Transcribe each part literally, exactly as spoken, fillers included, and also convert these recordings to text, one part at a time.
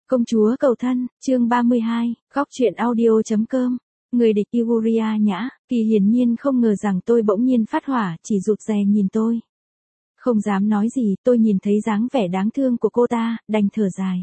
Công chúa cầu thân, chương ba mươi hai, góc truyện audio.com. Người địch Iguria Nhã, Kỳ hiển nhiên không ngờ rằng tôi bỗng nhiên phát hỏa, chỉ rụt rè nhìn tôi. Không dám nói gì, tôi nhìn thấy dáng vẻ đáng thương của cô ta, đành thở dài.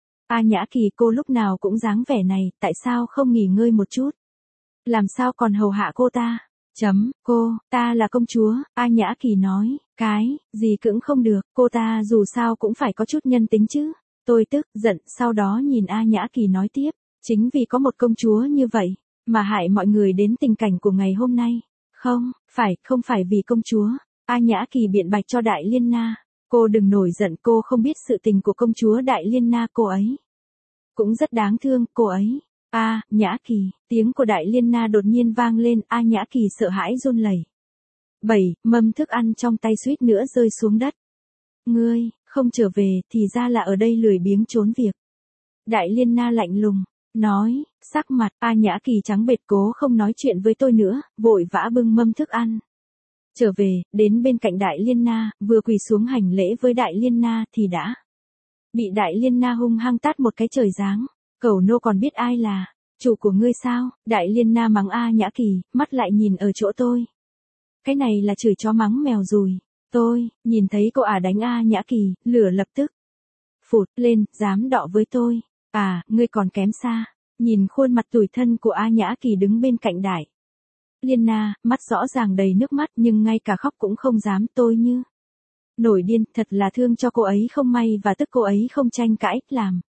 A Nhã Kỳ, cô lúc nào cũng dáng vẻ này, tại sao không nghỉ ngơi một chút? Làm sao còn hầu hạ cô ta? Chấm, cô, ta là công chúa, A Nhã Kỳ nói, cái, gì cũng không được, cô ta dù sao cũng phải có chút nhân tính chứ. Tôi tức, giận, sau đó nhìn A Nhã Kỳ nói tiếp, chính vì có một công chúa như vậy, mà hại mọi người đến tình cảnh của ngày hôm nay. Không, phải, không phải vì công chúa. A Nhã Kỳ biện bạch cho Đại Liên Na. Cô đừng nổi giận, cô không biết sự tình của công chúa Đại Liên Na, cô ấy cũng rất đáng thương, cô ấy. A Nhã Kỳ, tiếng của Đại Liên Na đột nhiên vang lên, A Nhã Kỳ sợ hãi run lẩy. Bảy, mâm thức ăn trong tay suýt nữa rơi xuống đất. Ngươi, không trở về, thì ra là ở đây lười biếng trốn việc. Đại Liên Na lạnh lùng, nói, sắc mặt, A Nhã Kỳ trắng bệch cố không nói chuyện với tôi nữa, vội vã bưng mâm thức ăn. Trở về, đến bên cạnh Đại Liên Na, vừa quỳ xuống hành lễ với Đại Liên Na thì đã bị Đại Liên Na hung hăng tát một cái trời giáng. Cẩu nô còn biết ai là chủ của ngươi sao? Đại Liên Na mắng A Nhã Kỳ, mắt lại nhìn ở chỗ tôi. Cái này là chửi chó mắng mèo rùi. Tôi, nhìn thấy cô ả đánh A Nhã Kỳ, lửa lập tức phụt lên, dám đọ với tôi. À, ngươi còn kém xa. Nhìn khuôn mặt tủi thân của A Nhã Kỳ đứng bên cạnh Đại Liên Na, mắt rõ ràng đầy nước mắt nhưng ngay cả khóc cũng không dám. Tôi như nổi điên, thật là thương cho cô ấy không may và tức cô ấy không tranh cãi, làm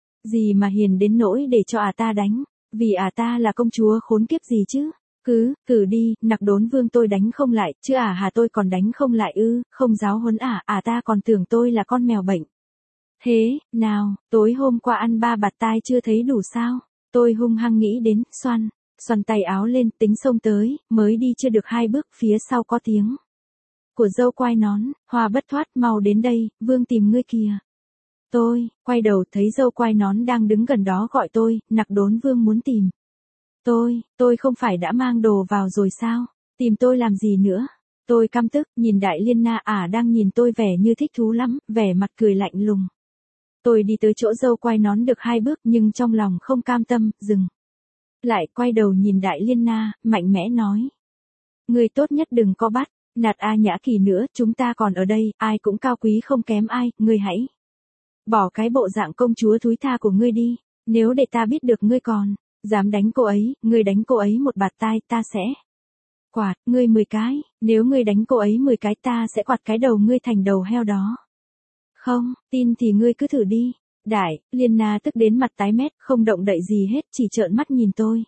gì mà hiền đến nỗi để cho ả ta đánh, vì ả ta là công chúa khốn kiếp gì chứ. Cứ, cử đi, Nặc Đốn Vương tôi đánh không lại, chứ ả hà tôi còn đánh không lại ư, không giáo huấn ả, ả ta còn tưởng tôi là con mèo bệnh. Thế, nào, tối hôm qua ăn ba bạt tai chưa thấy đủ sao? Tôi hung hăng nghĩ đến, xoăn, xoăn tay áo lên, tính xông tới, mới đi chưa được hai bước, phía sau có tiếng của dâu quai nón, Hoa Bất Thoát, mau đến đây, Vương tìm ngươi kìa. Tôi, quay đầu thấy dâu quai nón đang đứng gần đó gọi tôi, Nặc Đốn Vương muốn tìm tôi, tôi không phải đã mang đồ vào rồi sao, tìm tôi làm gì nữa. Tôi căm tức, nhìn Đại Liên Na ả đang nhìn tôi vẻ như thích thú lắm, vẻ mặt cười lạnh lùng. Tôi đi tới chỗ dâu quai nón được hai bước nhưng trong lòng không cam tâm, dừng lại, quay đầu nhìn Đại Liên Na, mạnh mẽ nói. Người tốt nhất đừng có bắt nạt A Nhã Kỳ nữa, chúng ta còn ở đây, ai cũng cao quý không kém ai, ngươi hãy bỏ cái bộ dạng công chúa thúi tha của ngươi đi, nếu để ta biết được ngươi còn dám đánh cô ấy, ngươi đánh cô ấy một bạt tai, ta sẽ quạt ngươi mười cái, nếu ngươi đánh cô ấy mười cái ta sẽ quạt cái đầu ngươi thành đầu heo đó. Không, tin thì ngươi cứ thử đi. Đại Liên Na tức đến mặt tái mét, không động đậy gì hết, chỉ trợn mắt nhìn tôi.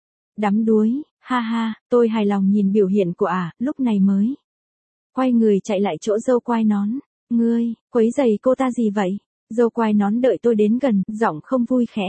Đắm đuối, ha ha, tôi hài lòng nhìn biểu hiện của ả, lúc này mới quay người chạy lại chỗ dâu quai nón. Ngươi, quấy giày cô ta gì vậy? Dâu quai nón đợi tôi đến gần, giọng không vui khẽ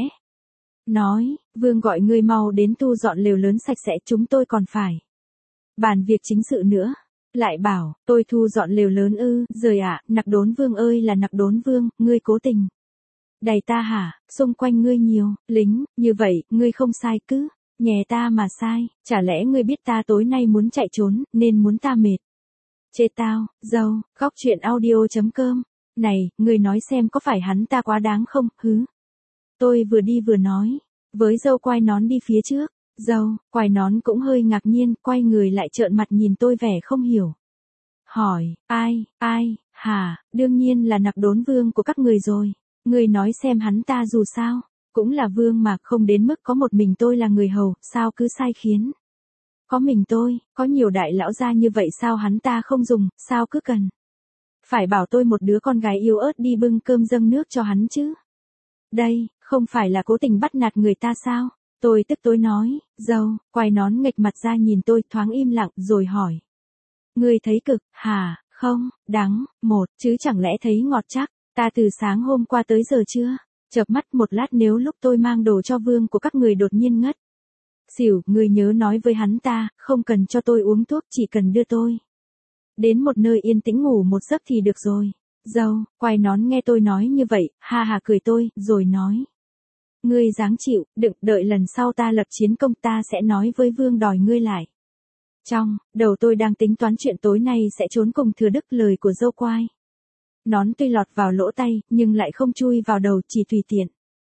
nói, Vương gọi ngươi mau đến thu dọn lều lớn sạch sẽ, chúng tôi còn phải bàn việc chính sự nữa. Lại bảo, tôi thu dọn lều lớn ư, rời ạ, à, Nặc Đốn Vương ơi là Nặc Đốn Vương, ngươi cố tình đày ta hả, xung quanh ngươi nhiều lính, như vậy, ngươi không sai cứ nhè ta mà sai, chả lẽ ngươi biết ta tối nay muốn chạy trốn, nên muốn ta mệt. Chê tao, dâu, góc truyện audio.com. Này, ngươi nói xem có phải hắn ta quá đáng không, hứ. Tôi vừa đi vừa nói, với dâu quai nón đi phía trước. Dâu, quai nón cũng hơi ngạc nhiên, quay người lại trợn mặt nhìn tôi vẻ không hiểu. Hỏi, ai, ai, hả, đương nhiên là Nặc Đốn Vương của các người rồi. Ngươi nói xem hắn ta dù sao cũng là vương mà, không đến mức có một mình tôi là người hầu, sao cứ sai khiến. Có mình tôi, có nhiều đại lão gia như vậy sao hắn ta không dùng, sao cứ cần phải bảo tôi một đứa con gái yếu ớt đi bưng cơm dâng nước cho hắn chứ. Đây, không phải là cố tình bắt nạt người ta sao? Tôi tức tối nói, dâu, quai nón nghệch mặt ra nhìn tôi, thoáng im lặng, rồi hỏi. Ngươi thấy cực, hả, không, đắng, một, chứ chẳng lẽ thấy ngọt chắc, ta từ sáng hôm qua tới giờ chưa? Chợp mắt một lát, nếu lúc tôi mang đồ cho vương của các người đột nhiên ngất xỉu, ngươi nhớ nói với hắn ta, không cần cho tôi uống thuốc, chỉ cần đưa tôi đến một nơi yên tĩnh ngủ một giấc thì được rồi. Dâu, quai nón nghe tôi nói như vậy, ha ha cười tôi, rồi nói. Ngươi dáng chịu, đừng đợi lần sau ta lập chiến công ta sẽ nói với vương đòi ngươi lại. Trong đầu tôi đang tính toán chuyện tối nay sẽ trốn cùng thừa đức, lời của dâu quai nón tuy lọt vào lỗ tay, nhưng lại không chui vào đầu, chỉ tùy tiện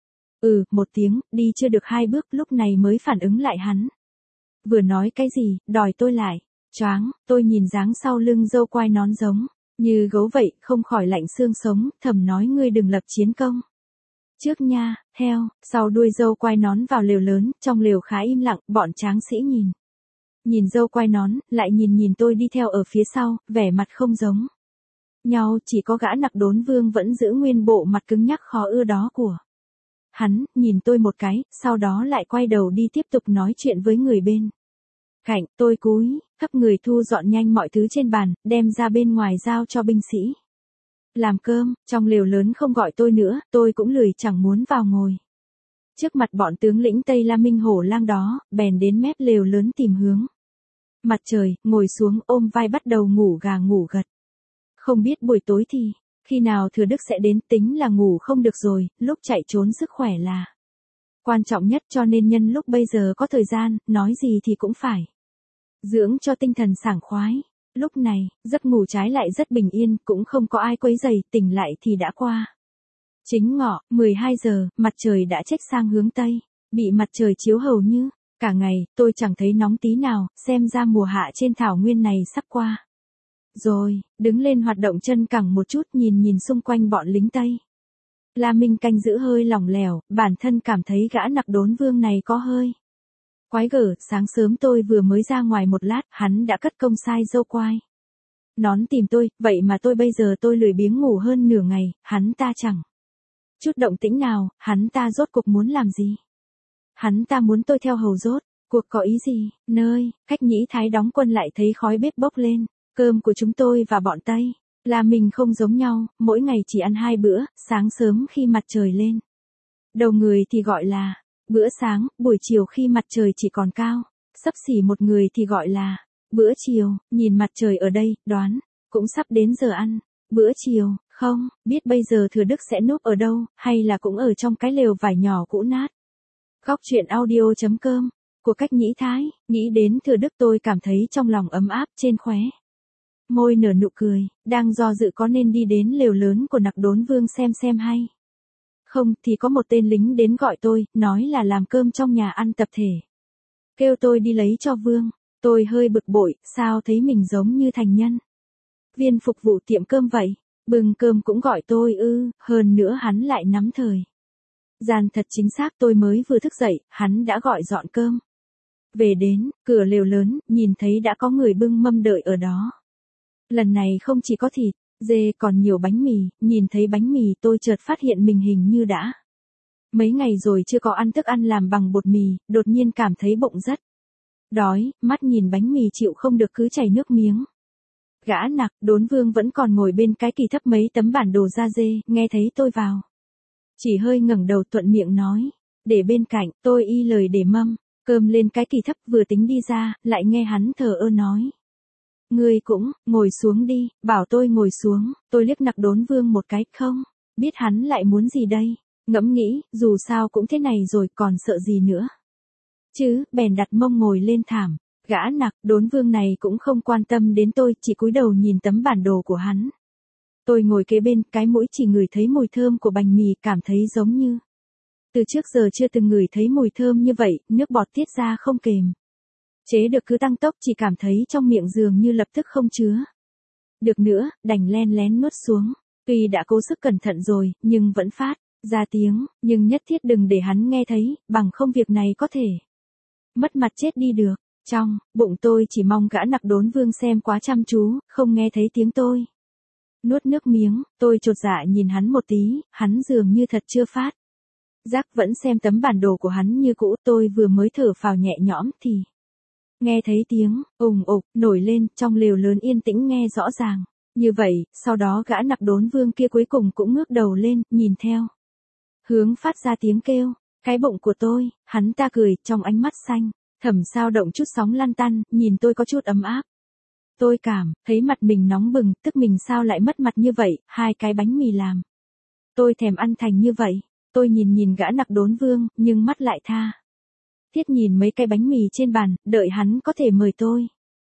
Ừ, một tiếng, đi chưa được hai bước lúc này mới phản ứng lại hắn. Vừa nói cái gì, đòi tôi lại. Choáng, tôi nhìn dáng sau lưng dâu quai nón giống như gấu vậy, không khỏi lạnh xương sống, thầm nói ngươi đừng lập chiến công. Trước nha, theo, sau đuôi dâu quai nón vào lều lớn, trong lều khá im lặng, bọn tráng sĩ nhìn. Nhìn dâu quai nón, lại nhìn nhìn tôi đi theo ở phía sau, vẻ mặt không giống nhau, chỉ có gã nặc đốn vương vẫn giữ nguyên bộ mặt cứng nhắc khó ưa đó của hắn, nhìn tôi một cái, sau đó lại quay đầu đi tiếp tục nói chuyện với người bên cạnh. Tôi cúi thấp người thu dọn nhanh mọi thứ trên bàn, đem ra bên ngoài giao cho binh sĩ làm cơm. Trong lều lớn không gọi tôi nữa, tôi cũng lười chẳng muốn vào ngồi trước mặt bọn tướng lĩnh Tây La Minh hổ lang đó, bèn đến mép lều lớn tìm hướng mặt trời, ngồi xuống ôm vai bắt đầu ngủ gà ngủ gật. Không biết buổi tối thì khi nào Thừa Đức sẽ đến, tính là ngủ không được rồi, lúc chạy trốn sức khỏe là quan trọng nhất, cho nên nhân lúc bây giờ có thời gian, nói gì thì cũng phải dưỡng cho tinh thần sảng khoái. Lúc này, giấc ngủ trái lại rất bình yên, cũng không có ai quấy rầy, tỉnh lại thì đã qua chính ngọ, mười hai giờ, mặt trời đã chếch sang hướng Tây, bị mặt trời chiếu hầu như cả ngày, tôi chẳng thấy nóng tí nào, xem ra mùa hạ trên thảo nguyên này sắp qua rồi. Đứng lên hoạt động chân cẳng một chút, nhìn nhìn xung quanh bọn lính Tây La Minh canh giữ hơi lỏng lẻo, bản thân cảm thấy gã nặc đốn vương này có hơi quái gở. Sáng sớm tôi vừa mới ra ngoài một lát, hắn đã cất công sai dâu quai nón tìm tôi, vậy mà tôi bây giờ tôi lười biếng ngủ hơn nửa ngày, hắn ta chẳng chút động tĩnh nào. Hắn ta rốt cuộc muốn làm gì? Hắn ta muốn tôi theo hầu rốt cuộc có ý gì? Nơi cách Nhĩ Thái đóng quân lại thấy khói bếp bốc lên. Cơm của chúng tôi và bọn Tây là mình không giống nhau, mỗi ngày chỉ ăn hai bữa, sáng sớm khi mặt trời lên đầu người thì gọi là bữa sáng, buổi chiều khi mặt trời chỉ còn cao xấp xỉ một người thì gọi là bữa chiều. Nhìn mặt trời ở đây, đoán cũng sắp đến giờ ăn bữa chiều. Không biết bây giờ Thừa Đức sẽ núp ở đâu, hay là cũng ở trong cái lều vải nhỏ cũ nát. Góc truyện audio chấm com của cách Nhĩ Thái. Nghĩ đến Thừa Đức tôi cảm thấy trong lòng ấm áp, trên khóe môi nở nụ cười. Đang do dự có nên đi đến lều lớn của nặc đốn vương xem xem hay không, thì có một tên lính đến gọi tôi, nói là làm cơm trong nhà ăn tập thể, kêu tôi đi lấy cho vương. Tôi hơi bực bội, sao thấy mình giống như thành nhân viên phục vụ tiệm cơm vậy. Bưng cơm cũng gọi tôi ư? Hơn nữa hắn lại nắm thời gian thật chính xác, tôi mới vừa thức dậy, hắn đã gọi dọn cơm về đến cửa lều lớn, nhìn thấy đã có người bưng mâm đợi ở đó. Lần này không chỉ có thịt dê, còn nhiều bánh mì. Nhìn thấy bánh mì tôi chợt phát hiện mình hình như đã mấy ngày rồi chưa có ăn thức ăn làm bằng bột mì, đột nhiên cảm thấy bụng rất đói, mắt nhìn bánh mì chịu không được cứ chảy nước miếng. Gã nặc đốn vương vẫn còn ngồi bên cái kỳ thấp mấy tấm bản đồ da dê, nghe thấy tôi vào chỉ hơi ngẩng đầu thuận miệng nói để bên cạnh. Tôi y lời để mâm cơm lên cái kỳ thấp, vừa tính đi ra, lại nghe hắn thờ ơ nói: Ngươi cũng, ngồi xuống đi. Bảo tôi ngồi xuống, tôi liếc nặc đốn vương một cái, không biết hắn lại muốn gì đây. Ngẫm nghĩ, dù sao cũng thế này rồi, còn sợ gì nữa chứ, bèn đặt mông ngồi lên thảm. Gã nặc đốn vương này cũng không quan tâm đến tôi, chỉ cúi đầu nhìn tấm bản đồ của hắn. Tôi ngồi kế bên, cái mũi chỉ ngửi thấy mùi thơm của bánh mì, cảm thấy giống như từ trước giờ chưa từng ngửi thấy mùi thơm như vậy, nước bọt tiết ra không kềm chế được cứ tăng tốc, chỉ cảm thấy trong miệng dường như lập tức không chứa được nữa, đành len lén nuốt xuống. Tuy đã cố sức cẩn thận rồi, nhưng vẫn phát ra tiếng, nhưng nhất thiết đừng để hắn nghe thấy, bằng không việc này có thể mất mặt chết đi được. Trong bụng tôi chỉ mong gã nặc đốn vương xem quá chăm chú, không nghe thấy tiếng tôi nuốt nước miếng. Tôi chột dạ nhìn hắn một tí, hắn dường như thật chưa phát giác vẫn xem tấm bản đồ của hắn như cũ. Tôi vừa mới thở phào nhẹ nhõm thì nghe thấy tiếng ùng ục nổi lên, trong lều lớn yên tĩnh nghe rõ ràng như vậy. Sau đó gã nặc đốn vương kia cuối cùng cũng ngước đầu lên, nhìn theo hướng phát ra tiếng kêu. Cái bụng của tôi. Hắn ta cười, trong ánh mắt xanh thầm sao động chút sóng lăn tăn, nhìn tôi có chút ấm áp. Tôi cảm thấy mặt mình nóng bừng, tức mình sao lại mất mặt như vậy. Hai cái bánh mì làm tôi thèm ăn thành như vậy. Tôi nhìn nhìn gã nặc đốn vương, nhưng mắt lại tha thiết nhìn mấy cái bánh mì trên bàn, đợi hắn có thể mời tôi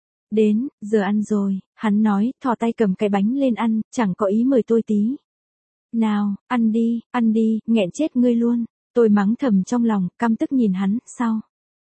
đến. Giờ ăn rồi, hắn nói, thò tay cầm cái bánh lên ăn, chẳng có ý mời tôi tí nào. Ăn đi, ăn đi, nghẹn chết ngươi luôn. Tôi mắng thầm trong lòng, căm tức nhìn hắn, sau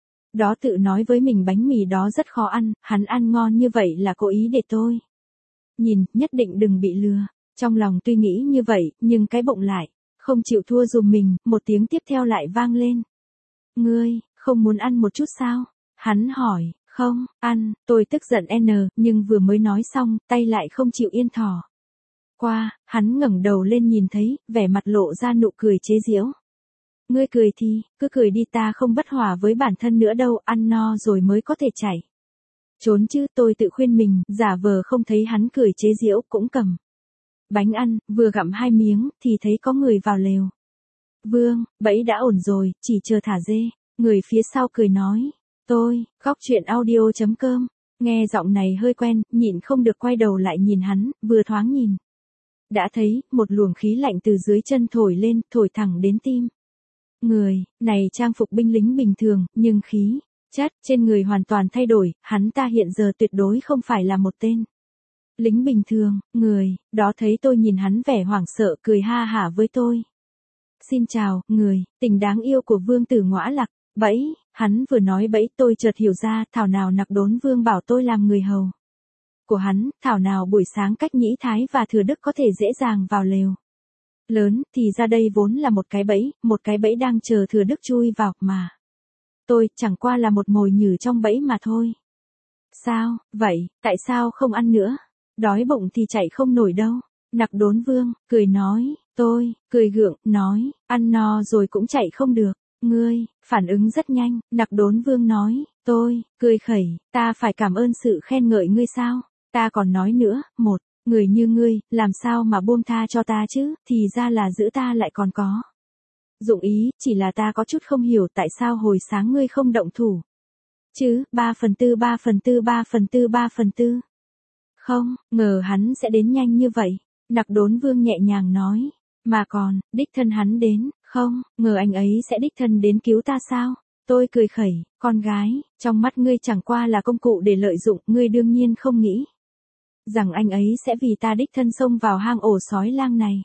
đó tự nói với mình bánh mì đó rất khó ăn, hắn ăn ngon như vậy là cố ý để tôi nhìn, nhất định đừng bị lừa. Trong lòng tuy nghĩ như vậy, nhưng cái bụng lại không chịu thua dùm mình, một tiếng tiếp theo lại vang lên. Ngươi, không muốn ăn một chút sao? Hắn hỏi, không, ăn, tôi tức giận n, nhưng vừa mới nói xong, tay lại không chịu yên thỏ qua, hắn ngẩng đầu lên nhìn thấy, vẻ mặt lộ ra nụ cười chế giễu. Ngươi cười thì, cứ cười đi, ta không bất hòa với bản thân nữa đâu, ăn no rồi mới có thể chạy trốn chứ, tôi tự khuyên mình, giả vờ không thấy hắn cười chế giễu, cũng cầm bánh ăn, vừa gặm hai miếng, thì thấy có người vào lều. Vương, bẫy đã ổn rồi, chỉ chờ thả dê. Người phía sau cười nói. Tôi, góc chuyện audio chấm com. Nghe giọng này hơi quen, nhịn không được quay đầu lại nhìn hắn, vừa thoáng nhìn. Đã thấy, một luồng khí lạnh từ dưới chân thổi lên, thổi thẳng đến tim. Người, này trang phục binh lính bình thường, nhưng khí chất trên người hoàn toàn thay đổi, hắn ta hiện giờ tuyệt đối không phải là một tên lính bình thường. Người đó thấy tôi nhìn hắn vẻ hoảng sợ, cười ha hả với tôi. Xin chào, người, tình đáng yêu của Vương Tử Ngõa Lặc. Bẫy, hắn vừa nói bẫy, tôi chợt hiểu ra, thảo nào Nặc Đốn Vương bảo tôi làm người hầu của hắn, thảo nào buổi sáng cách Nhĩ Thái và Thừa Đức có thể dễ dàng vào lều lớn, thì ra đây vốn là một cái bẫy, một cái bẫy đang chờ Thừa Đức chui vào, mà tôi chẳng qua là một mồi nhử trong bẫy mà thôi. Sao, vậy, tại sao không ăn nữa? Đói bụng thì chạy không nổi đâu. Nặc Đốn Vương, cười nói, tôi, cười gượng, nói, ăn no rồi cũng chạy không được. Ngươi, phản ứng rất nhanh, Nặc Đốn Vương nói, tôi, cười khẩy, ta phải cảm ơn sự khen ngợi ngươi sao? Ta còn nói nữa, một, người như ngươi, làm sao mà buông tha cho ta chứ, thì ra là giữ ta lại còn có dụng ý, chỉ là ta có chút không hiểu tại sao hồi sáng ngươi không động thủ chứ, ba phần tư ba phần tư ba phần tư ba phần tư. Không, ngờ hắn sẽ đến nhanh như vậy. Nặc Đốn Vương nhẹ nhàng nói, mà còn, đích thân hắn đến, không, ngờ anh ấy sẽ đích thân đến cứu ta sao? Tôi cười khẩy, con gái, trong mắt ngươi chẳng qua là công cụ để lợi dụng, ngươi đương nhiên không nghĩ rằng anh ấy sẽ vì ta đích thân xông vào hang ổ sói lang này.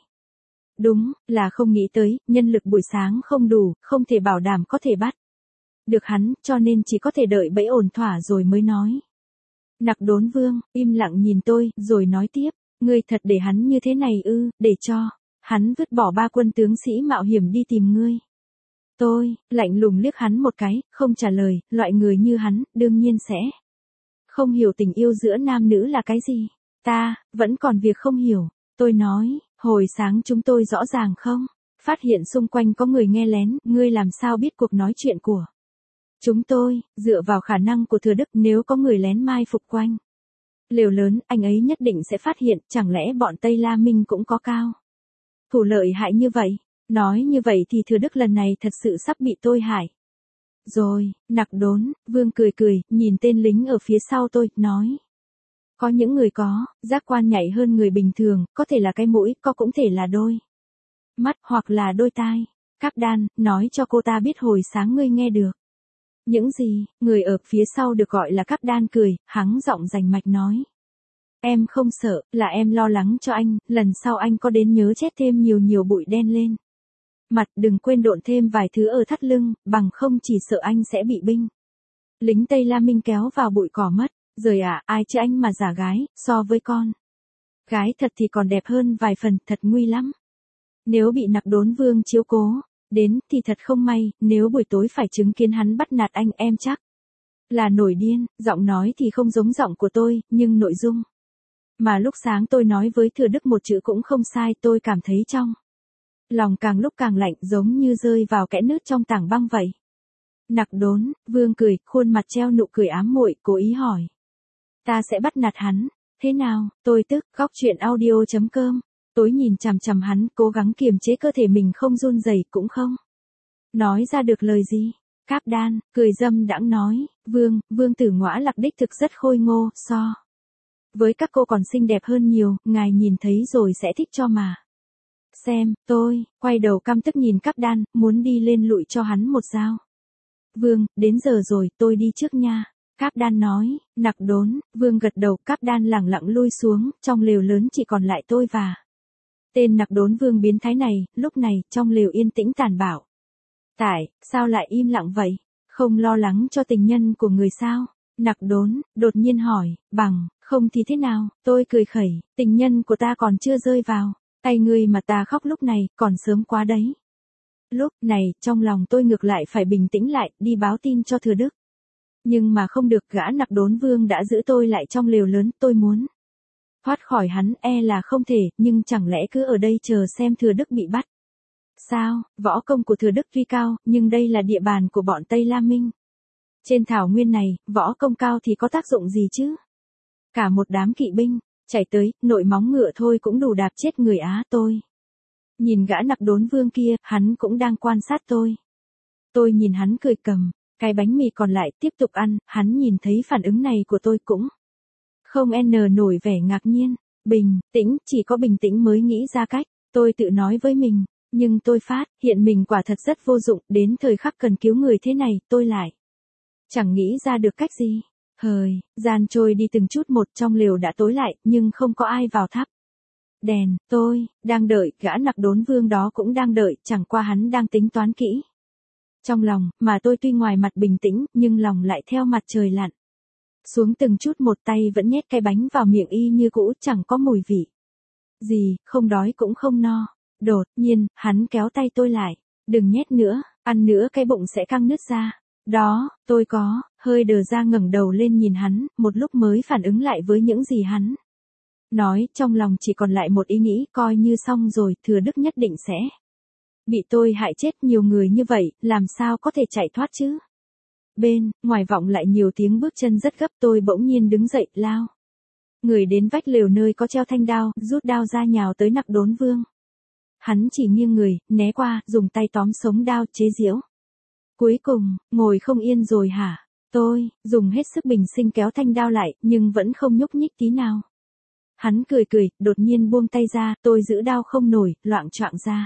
Đúng, là không nghĩ tới, nhân lực buổi sáng không đủ, không thể bảo đảm có thể bắt được hắn, cho nên chỉ có thể đợi bẫy ổn thỏa rồi mới nói. Nặc Đốn Vương, im lặng nhìn tôi, rồi nói tiếp, ngươi thật để hắn như thế này ư, để cho hắn vứt bỏ ba quân tướng sĩ mạo hiểm đi tìm ngươi. Tôi, lạnh lùng liếc hắn một cái, không trả lời, loại người như hắn, đương nhiên sẽ không hiểu tình yêu giữa nam nữ là cái gì. Ta, vẫn còn việc không hiểu. Tôi nói, hồi sáng chúng tôi rõ ràng không? Phát hiện xung quanh có người nghe lén, ngươi làm sao biết cuộc nói chuyện của chúng tôi, dựa vào khả năng của Thừa Đức, nếu có người lén mai phục quanh lều lớn, anh ấy nhất định sẽ phát hiện, chẳng lẽ bọn Tây La Minh cũng có cao thủ lợi hại như vậy? Nói như vậy thì Thừa Đức lần này thật sự sắp bị tôi hại rồi. Nặc Đốn Vương cười cười, nhìn tên lính ở phía sau tôi, nói. Có những người có giác quan nhạy hơn người bình thường, có thể là cái mũi, có cũng thể là đôi mắt, hoặc là đôi tai. Cáp Đan, nói cho cô ta biết hồi sáng ngươi nghe được những gì? Người ở phía sau được gọi là Cáp Đan cười, hắng giọng rành mạch nói. Em không sợ, là em lo lắng cho anh, lần sau anh có đến nhớ chết thêm nhiều nhiều bụi đen lên mặt, đừng quên độn thêm vài thứ ở thắt lưng, bằng không chỉ sợ anh sẽ bị binh lính Tây La Minh kéo vào bụi cỏ mất. Rồi à, ai chứ anh mà giả gái, so với con gái thật thì còn đẹp hơn vài phần, thật nguy lắm. Nếu bị Nặc Đốn Vương chiếu cố đến, thì thật không may, nếu buổi tối phải chứng kiến hắn bắt nạt anh, em chắc là nổi điên. Giọng nói thì không giống giọng của tôi, nhưng nội dung mà lúc sáng tôi nói với Thừa Đức một chữ cũng không sai. Tôi cảm thấy trong lòng càng lúc càng lạnh, giống như rơi vào kẽ nứt trong tảng băng vậy. Nặc Đốn Vương cười, khuôn mặt treo nụ cười ám muội, cố ý hỏi. Ta sẽ bắt nạt hắn, thế nào? Tôi tức, góc chuyện audio chấm com. Tối nhìn chằm chằm hắn, cố gắng kiềm chế cơ thể mình không run rẩy, cũng không nói ra được lời gì. Cáp Đan cười dâm đãng nói, Vương, Vương Tử Ngõa Lặc đích thực rất khôi ngô, so với các cô còn xinh đẹp hơn nhiều, ngài nhìn thấy rồi sẽ thích cho mà xem. Tôi quay đầu căm tức nhìn Cáp Đan, muốn đi lên lụi cho hắn một dao. Vương, đến giờ rồi, tôi đi trước nha. Cáp Đan nói. Nặc Đốn Vương gật đầu. Cáp Đan lẳng lặng lui xuống, trong lều lớn chỉ còn lại tôi và tên Nặc Đốn Vương biến thái này. Lúc này, trong lều yên tĩnh tàn bạo. Tại, sao lại im lặng vậy? Không lo lắng cho tình nhân của người sao? Nặc Đốn, đột nhiên hỏi, bằng, không thì thế nào? Tôi cười khẩy, tình nhân của ta còn chưa rơi vào tay ngươi mà ta khóc lúc này, còn sớm quá đấy. Lúc này, trong lòng tôi ngược lại phải bình tĩnh lại, đi báo tin cho Thừa Đức. Nhưng mà không được, gã Nặc Đốn Vương đã giữ tôi lại trong lều lớn, tôi muốn thoát khỏi hắn e là không thể, nhưng chẳng lẽ cứ ở đây chờ xem Thừa Đức bị bắt. Sao, võ công của Thừa Đức tuy cao, nhưng đây là địa bàn của bọn Tây Lam Minh. Trên thảo nguyên này, võ công cao thì có tác dụng gì chứ? Cả một đám kỵ binh, chạy tới, nội móng ngựa thôi cũng đủ đạp chết người Á tôi. Nhìn gã Nặc Đốn Vương kia, hắn cũng đang quan sát tôi. Tôi nhìn hắn cười cầm, cái bánh mì còn lại tiếp tục ăn, hắn nhìn thấy phản ứng này của tôi cũng không n nổi vẻ ngạc nhiên. Bình tĩnh, chỉ có bình tĩnh mới nghĩ ra cách, tôi tự nói với mình, nhưng tôi phát hiện mình quả thật rất vô dụng, đến thời khắc cần cứu người thế này, tôi lại chẳng nghĩ ra được cách gì. Hời, gian trôi đi từng chút một, trong lều đã tối lại, nhưng không có ai vào thắp đèn. Tôi đang đợi, gã Nặc Đốn Vương đó cũng đang đợi, chẳng qua hắn đang tính toán kỹ trong lòng, mà tôi tuy ngoài mặt bình tĩnh, nhưng lòng lại theo mặt trời lặn xuống từng chút một, tay vẫn nhét cái bánh vào miệng y như cũ, chẳng có mùi vị gì, không đói cũng không no. Đột nhiên, hắn kéo tay tôi lại, đừng nhét nữa, ăn nữa cái bụng sẽ căng nứt ra. Đó, tôi có hơi đờ ra ngẩng đầu lên nhìn hắn, một lúc mới phản ứng lại với những gì hắn nói, trong lòng chỉ còn lại một ý nghĩ, coi như xong rồi, Thừa Đức nhất định sẽ bị tôi hại chết, nhiều người như vậy, làm sao có thể chạy thoát chứ? Bên ngoài vọng lại nhiều tiếng bước chân rất gấp, tôi bỗng nhiên đứng dậy, lao người đến vách lều nơi có treo thanh đao, rút đao ra nhào tới Nặc Đốn Vương. Hắn chỉ nghiêng người, né qua, dùng tay tóm sống đao, chế giễu. Cuối cùng, ngồi không yên rồi hả? Tôi dùng hết sức bình sinh kéo thanh đao lại, nhưng vẫn không nhúc nhích tí nào. Hắn cười cười, đột nhiên buông tay ra, tôi giữ đao không nổi, loạng choạng ra.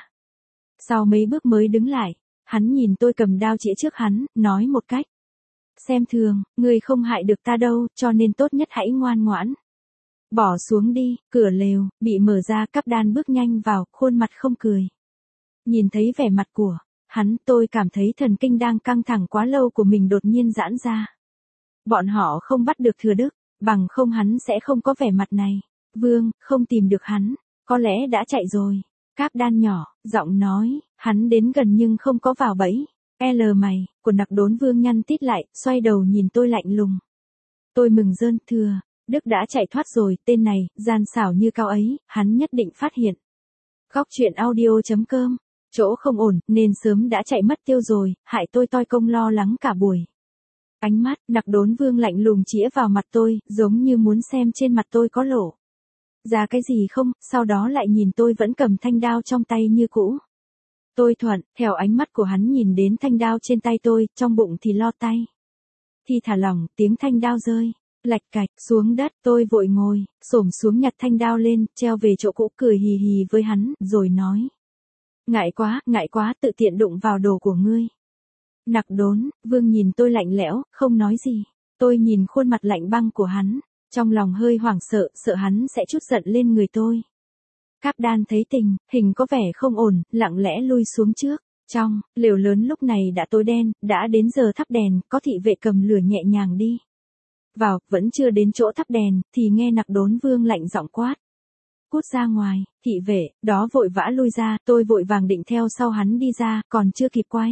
Sau mấy bước mới đứng lại, hắn nhìn tôi cầm đao chĩa trước hắn, nói một cách xem thường, ngươi không hại được ta đâu, cho nên tốt nhất hãy ngoan ngoãn bỏ xuống đi. Cửa lều bị mở ra, Cáp Đan bước nhanh vào, khuôn mặt không cười. Nhìn thấy vẻ mặt của hắn, tôi cảm thấy thần kinh đang căng thẳng quá lâu của mình đột nhiên giãn ra. Bọn họ không bắt được Thừa Đức, bằng không hắn sẽ không có vẻ mặt này. Vương, không tìm được hắn, có lẽ đã chạy rồi. Cáp Đan nhỏ giọng nói, hắn đến gần nhưng không có vào bẫy. L mày của Nặc Đốn Vương nhăn tít lại, xoay đầu nhìn tôi lạnh lùng. Tôi mừng rơn, Thừa Đức đã chạy thoát rồi, tên này gian xảo như cao ấy, hắn nhất định phát hiện. Góc truyện audio chấm com, chỗ không ổn, nên sớm đã chạy mất tiêu rồi, hại tôi toi công lo lắng cả buổi. Ánh mắt Nặc Đốn Vương lạnh lùng chĩa vào mặt tôi, giống như muốn xem trên mặt tôi có lộ ra cái gì không, sau đó lại nhìn tôi vẫn cầm thanh đao trong tay như cũ. Tôi thuận theo ánh mắt của hắn nhìn đến thanh đao trên tay tôi, trong bụng thì lo tay. Thì thả lỏng, tiếng thanh đao rơi lạch cạch xuống đất, tôi vội ngồi xổm xuống nhặt thanh đao lên, treo về chỗ cũ, cười hì hì với hắn, rồi nói: ngại quá, ngại quá, tự tiện đụng vào đồ của ngươi. Nặc Đốn Vương nhìn tôi lạnh lẽo, không nói gì. Tôi nhìn khuôn mặt lạnh băng của hắn, trong lòng hơi hoảng sợ, sợ hắn sẽ trút giận lên người tôi. Cáp Đan thấy tình hình có vẻ không ổn, lặng lẽ lui xuống trước. Trong lều lớn lúc này đã tối đen, đã đến giờ thắp đèn, có thị vệ cầm lửa nhẹ nhàng đi vào, vẫn chưa đến chỗ thắp đèn, thì nghe Nặc Đốn Vương lạnh giọng quát: cút ra ngoài. Thị vệ đó vội vã lui ra, tôi vội vàng định theo sau hắn đi ra, còn chưa kịp quay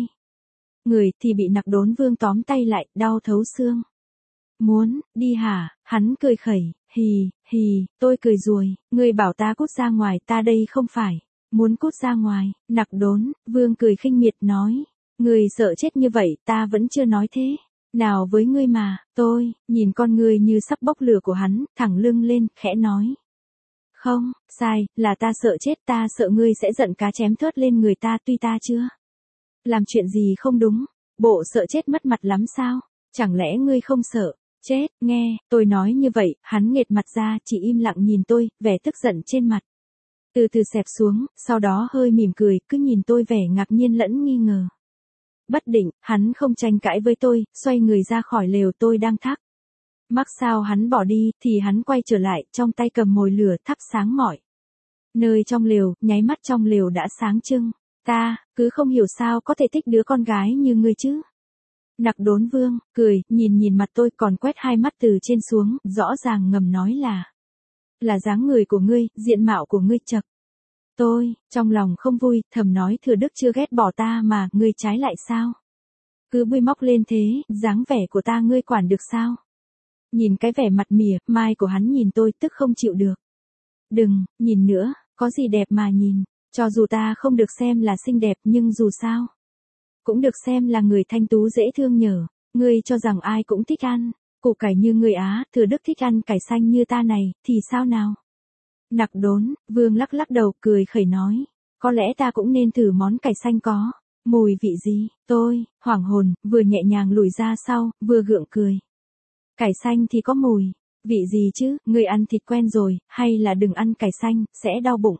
người thì bị Nặc Đốn Vương tóm tay lại, đau thấu xương. Muốn đi hả? Hắn cười khẩy, hì, hì, tôi cười ruồi, ngươi bảo ta cút ra ngoài, ta đây không phải muốn cút ra ngoài. Nặc Đốn Vương cười khinh miệt nói: ngươi sợ chết như vậy, ta vẫn chưa nói thế nào với ngươi mà. Tôi nhìn con ngươi như sắp bốc lửa của hắn, thẳng lưng lên, khẽ nói: không, sai, là ta sợ chết, ta sợ ngươi sẽ giận cá chém thớt lên người ta, tuy ta chưa làm chuyện gì không đúng. Bộ sợ chết mất mặt lắm sao? Chẳng lẽ ngươi không sợ chết? Nghe tôi nói như vậy, hắn nghệt mặt ra, chỉ im lặng nhìn tôi, vẻ tức giận trên mặt từ từ xẹp xuống, sau đó hơi mỉm cười, cứ nhìn tôi vẻ ngạc nhiên lẫn nghi ngờ. Bất định, hắn không tranh cãi với tôi, xoay người ra khỏi lều tôi đang thắc mắc sao hắn bỏ đi, thì hắn quay trở lại, trong tay cầm mồi lửa thắp sáng mọi nơi trong lều, nháy mắt trong lều đã sáng trưng. Ta, cứ không hiểu sao có thể thích đứa con gái như ngươi chứ. Nặc Đốn Vương, cười, nhìn nhìn mặt tôi còn quét hai mắt từ trên xuống, rõ ràng ngầm nói là. Là dáng người của ngươi, diện mạo của ngươi chật. Tôi, trong lòng không vui, thầm nói Thừa Đức chưa ghét bỏ ta mà, ngươi trái lại sao? Cứ bôi móc lên thế, dáng vẻ của ta ngươi quản được sao? Nhìn cái vẻ mặt mỉa, mai của hắn nhìn tôi tức không chịu được. Đừng, nhìn nữa, có gì đẹp mà nhìn, cho dù ta không được xem là xinh đẹp nhưng dù sao. Cũng được xem là người thanh tú dễ thương nhở, ngươi cho rằng ai cũng thích ăn, củ cải như ngươi á, Thừa Đức thích ăn cải xanh như ta này, thì sao nào? Nặc Đốn, Vương lắc lắc đầu cười khẩy nói, có lẽ ta cũng nên thử món cải xanh có, mùi vị gì, tôi, hoảng hồn, vừa nhẹ nhàng lùi ra sau, vừa gượng cười. Cải xanh thì có mùi, vị gì chứ, ngươi ăn thịt quen rồi, hay là đừng ăn cải xanh, sẽ đau bụng.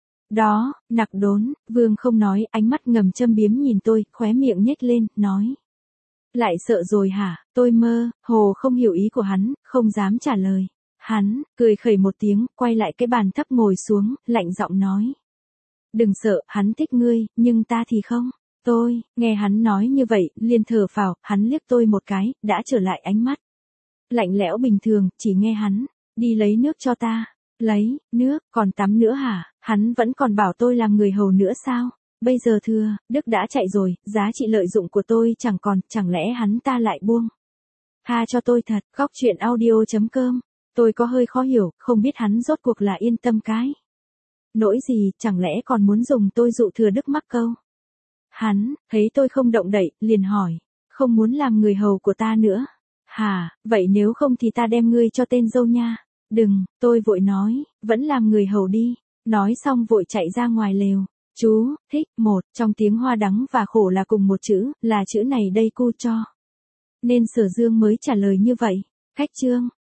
Đó, Nặc Đốn, Vương không nói, ánh mắt ngầm châm biếm nhìn tôi, khóe miệng nhếch lên, nói. Lại sợ rồi hả, tôi mơ, hồ không hiểu ý của hắn, không dám trả lời. Hắn, cười khẩy một tiếng, quay lại cái bàn thấp ngồi xuống, lạnh giọng nói. Đừng sợ, hắn thích ngươi, nhưng ta thì không. Tôi, nghe hắn nói như vậy, liền thở phào, hắn liếc tôi một cái, đã trở lại ánh mắt. Lạnh lẽo bình thường, chỉ nghe hắn, đi lấy nước cho ta. Lấy, nước, còn tắm nữa hả, hắn vẫn còn bảo tôi làm người hầu nữa sao? Bây giờ Thừa Đức đã chạy rồi, giá trị lợi dụng của tôi chẳng còn, chẳng lẽ hắn ta lại buông? Tha cho tôi thật, góc chuyện audio chấm com. Tôi có hơi khó hiểu, không biết hắn rốt cuộc là yên tâm cái. Nỗi gì, chẳng lẽ còn muốn dùng tôi dụ Thừa Đức mắc câu? Hắn, thấy tôi không động đậy, liền hỏi, không muốn làm người hầu của ta nữa. Hả, vậy nếu không thì ta đem ngươi cho tên dâu nha. Đừng, tôi vội nói, vẫn làm người hầu đi. Nói xong vội chạy ra ngoài lều. Chú, thích, một, trong tiếng hoa đắng và khổ là cùng một chữ, là chữ này đây cu cho. Nên Sở Dương mới trả lời như vậy. Khách chương.